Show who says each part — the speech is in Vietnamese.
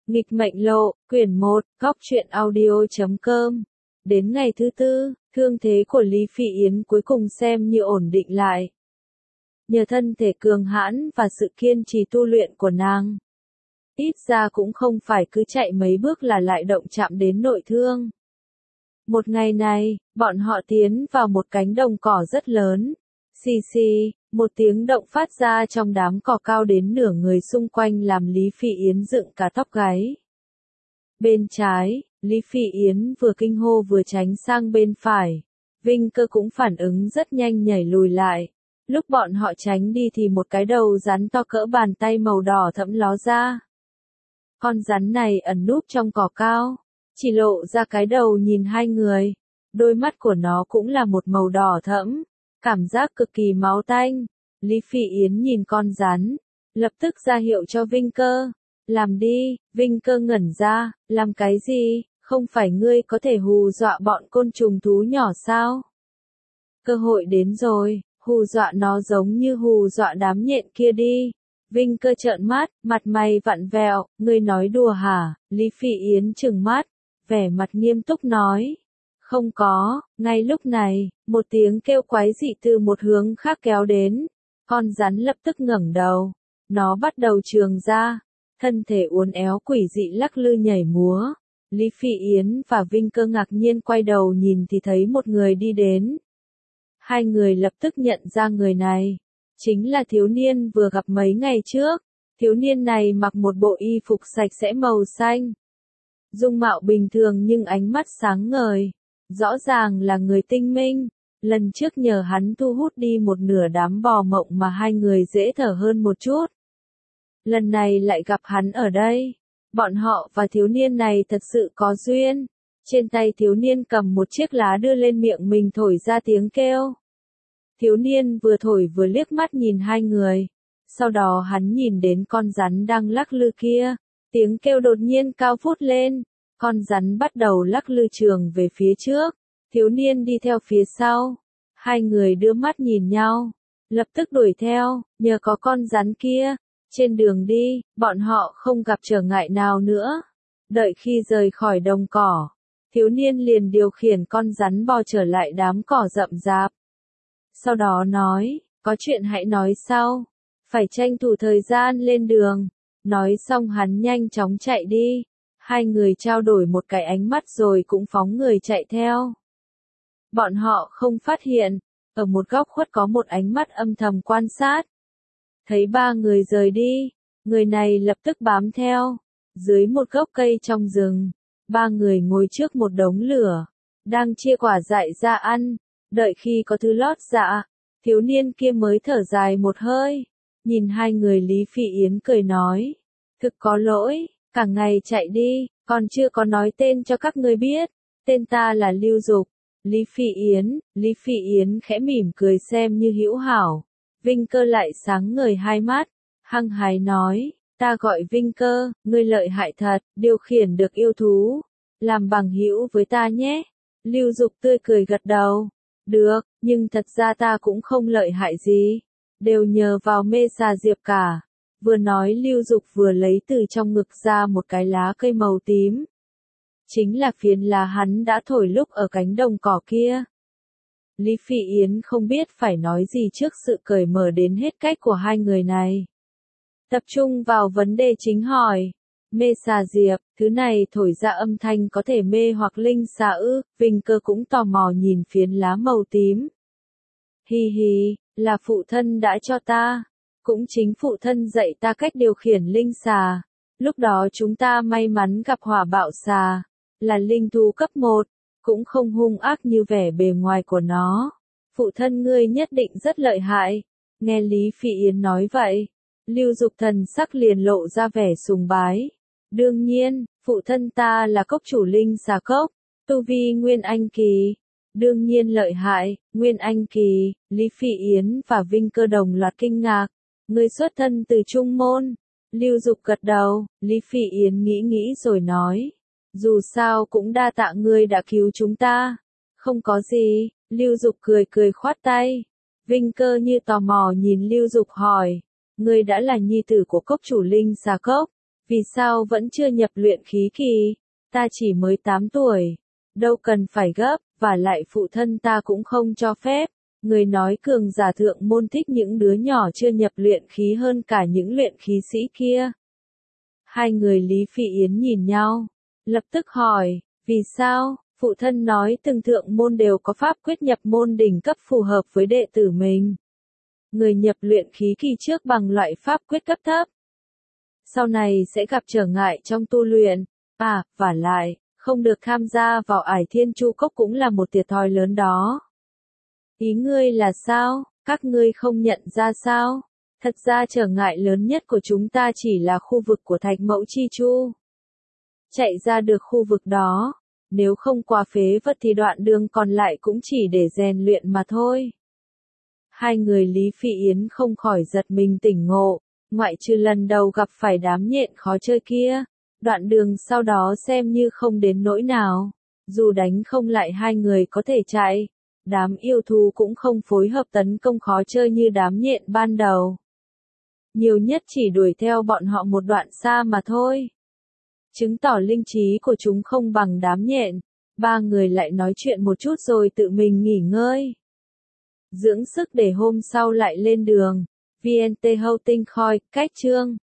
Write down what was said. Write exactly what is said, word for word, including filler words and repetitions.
Speaker 1: Nghịch mệnh lộ, quyển một, góc truyện audio chấm com. Đến ngày thứ tư, thương thế của Lý Phỉ Yến cuối cùng xem như ổn định lại. Nhờ thân thể cường hãn và sự kiên trì tu luyện của nàng, ít ra cũng không phải cứ chạy mấy bước là lại động chạm đến nội thương. Một ngày này, bọn họ tiến vào một cánh đồng cỏ rất lớn. Xì xì, một tiếng động phát ra trong đám cỏ cao đến nửa người xung quanh làm Lý Phỉ Yến dựng cả tóc gáy. Bên trái, Lý Phỉ Yến vừa kinh hô vừa tránh sang bên phải. Vinh Cơ cũng phản ứng rất nhanh nhảy lùi lại. Lúc bọn họ tránh đi thì một cái đầu rắn to cỡ bàn tay màu đỏ thẫm ló ra. Con rắn này ẩn núp trong cỏ cao, chỉ lộ ra cái đầu nhìn hai người. Đôi mắt của nó cũng là một màu đỏ thẫm, cảm giác cực kỳ máu tanh. Lý Phỉ Yến nhìn con rắn, lập tức ra hiệu cho Vinh Cơ. Làm đi. Vinh Cơ ngẩn ra, làm cái gì, không phải ngươi có thể hù dọa bọn côn trùng thú nhỏ sao? Cơ hội đến rồi, hù dọa nó giống như hù dọa đám nhện kia đi. Vinh Cơ trợn mắt, mặt mày vặn vẹo, ngươi nói đùa hả? Lý Phỉ Yến trừng mắt, vẻ mặt nghiêm túc nói. Không có. Ngay lúc này, một tiếng kêu quái dị từ một hướng khác kéo đến. Con rắn lập tức ngẩng đầu. Nó bắt đầu trường ra. Thân thể uốn éo quỷ dị lắc lư nhảy múa. Lý Phỉ Yến và Vinh Cơ ngạc nhiên quay đầu nhìn thì thấy một người đi đến. Hai người lập tức nhận ra người này. Chính là thiếu niên vừa gặp mấy ngày trước. Thiếu niên này mặc một bộ y phục sạch sẽ màu xanh. Dung mạo bình thường nhưng ánh mắt sáng ngời. Rõ ràng là người tinh minh. Lần trước nhờ hắn thu hút đi một nửa đám bò mộng mà hai người dễ thở hơn một chút. Lần này lại gặp hắn ở đây. Bọn họ và thiếu niên này thật sự có duyên. Trên tay thiếu niên cầm một chiếc lá đưa lên miệng mình thổi ra tiếng kêu. Thiếu niên vừa thổi vừa liếc mắt nhìn hai người. Sau đó hắn nhìn đến con rắn đang lắc lư kia. Tiếng kêu đột nhiên cao vút lên. Con rắn bắt đầu lắc lư trường về phía trước. Thiếu niên đi theo phía sau. Hai người đưa mắt nhìn nhau. Lập tức đuổi theo, nhờ có con rắn kia. Trên đường đi, bọn họ không gặp trở ngại nào nữa. Đợi khi rời khỏi đồng cỏ, thiếu niên liền điều khiển con rắn bò trở lại đám cỏ rậm rạp. Sau đó nói, có chuyện hãy nói sau. Phải tranh thủ thời gian lên đường. Nói xong hắn nhanh chóng chạy đi. Hai người trao đổi một cái ánh mắt rồi cũng phóng người chạy theo. Bọn họ không phát hiện, ở một góc khuất có một ánh mắt âm thầm quan sát. Thấy ba người rời đi, người này lập tức bám theo. Dưới một gốc cây trong rừng, ba người ngồi trước một đống lửa, đang chia quả dại ra ăn. Đợi khi có thứ lót dạ, thiếu niên kia mới thở dài một hơi. Nhìn hai người Lý Phỉ Yến cười nói, thực có lỗi, cả ngày chạy đi, còn chưa có nói tên cho các ngươi biết. Tên ta là Lưu Dục. Lý Phỉ Yến. Lý Phỉ Yến khẽ mỉm cười xem như hữu hảo. Vinh Cơ lại sáng ngời hai mắt, hăng hái nói, ta gọi Vinh Cơ, ngươi lợi hại thật, điều khiển được yêu thú, làm bằng hữu với ta nhé. Lưu Dục tươi cười gật đầu, được, nhưng thật ra ta cũng không lợi hại gì, đều nhờ vào Mê Xà Diệp cả. Vừa nói Lưu Dục vừa lấy từ trong ngực ra một cái lá cây màu tím. Chính là phiến lá hắn đã thổi lúc ở cánh đồng cỏ kia. Lý Phỉ Yến không biết phải nói gì trước sự cởi mở đến hết cách của hai người này. Tập trung vào vấn đề chính hỏi. Mê Xà Diệp, thứ này thổi ra âm thanh có thể mê hoặc linh xà ư? Vinh Cơ cũng tò mò nhìn phiến lá màu tím. Hi hi, là phụ thân đã cho ta. Cũng chính phụ thân dạy ta cách điều khiển linh xà. Lúc đó chúng ta may mắn gặp hỏa bạo xà. Là linh thú cấp một. Cũng không hung ác như vẻ bề ngoài của nó. Phụ thân ngươi nhất định rất lợi hại. Nghe Lý Phỉ Yến nói vậy, Lưu Dục thần sắc liền lộ ra vẻ sùng bái. Đương nhiên, phụ thân ta là cốc chủ linh xà cốc, tu vi Nguyên Anh kỳ. Đương nhiên lợi hại, Nguyên Anh kỳ. Lý Phỉ Yến và Vinh Cơ đồng loạt kinh ngạc. Ngươi xuất thân từ Trung Môn. Lưu Dục gật đầu. Lý Phỉ Yến nghĩ nghĩ rồi nói. Dù sao cũng đa tạ ngươi đã cứu chúng ta. Không có gì. Lưu Dục cười cười khoát tay. Vinh Cơ như tò mò nhìn Lưu Dục hỏi. Ngươi đã là nhi tử của cốc chủ linh xà cốc. Vì sao vẫn chưa nhập luyện khí kỳ? Ta chỉ mới tám tuổi. Đâu cần phải gấp, và lại phụ thân ta cũng không cho phép. Người nói cường giả thượng môn thích những đứa nhỏ chưa nhập luyện khí hơn cả những luyện khí sĩ kia. Hai người Lý Phỉ Yến nhìn nhau, lập tức hỏi, vì sao? Phụ thân nói từng thượng môn đều có pháp quyết nhập môn đỉnh cấp phù hợp với đệ tử mình. Người nhập luyện khí kỳ trước bằng loại pháp quyết cấp thấp. Sau này sẽ gặp trở ngại trong tu luyện. À, và lại, không được tham gia vào Ải Thiên Chu Cốc cũng là một thiệt thòi lớn đó. Ý ngươi là sao? Các ngươi không nhận ra sao? Thật ra trở ngại lớn nhất của chúng ta chỉ là khu vực của Thạch Mẫu Chi Chu. Chạy ra được khu vực đó, nếu không qua phế vật thì đoạn đường còn lại cũng chỉ để rèn luyện mà thôi. Hai người Lý Phỉ Yến không khỏi giật mình tỉnh ngộ, ngoại trừ lần đầu gặp phải đám nhện khó chơi kia, đoạn đường sau đó xem như không đến nỗi nào, dù đánh không lại hai người có thể chạy, đám yêu thú cũng không phối hợp tấn công khó chơi như đám nhện ban đầu. Nhiều nhất chỉ đuổi theo bọn họ một đoạn xa mà thôi. Chứng tỏ linh trí của chúng không bằng đám nhện. Ba người lại nói chuyện một chút rồi tự mình nghỉ ngơi. Dưỡng sức để hôm sau lại lên đường. vê en tê Hậu Tinh Khoi, cách chương.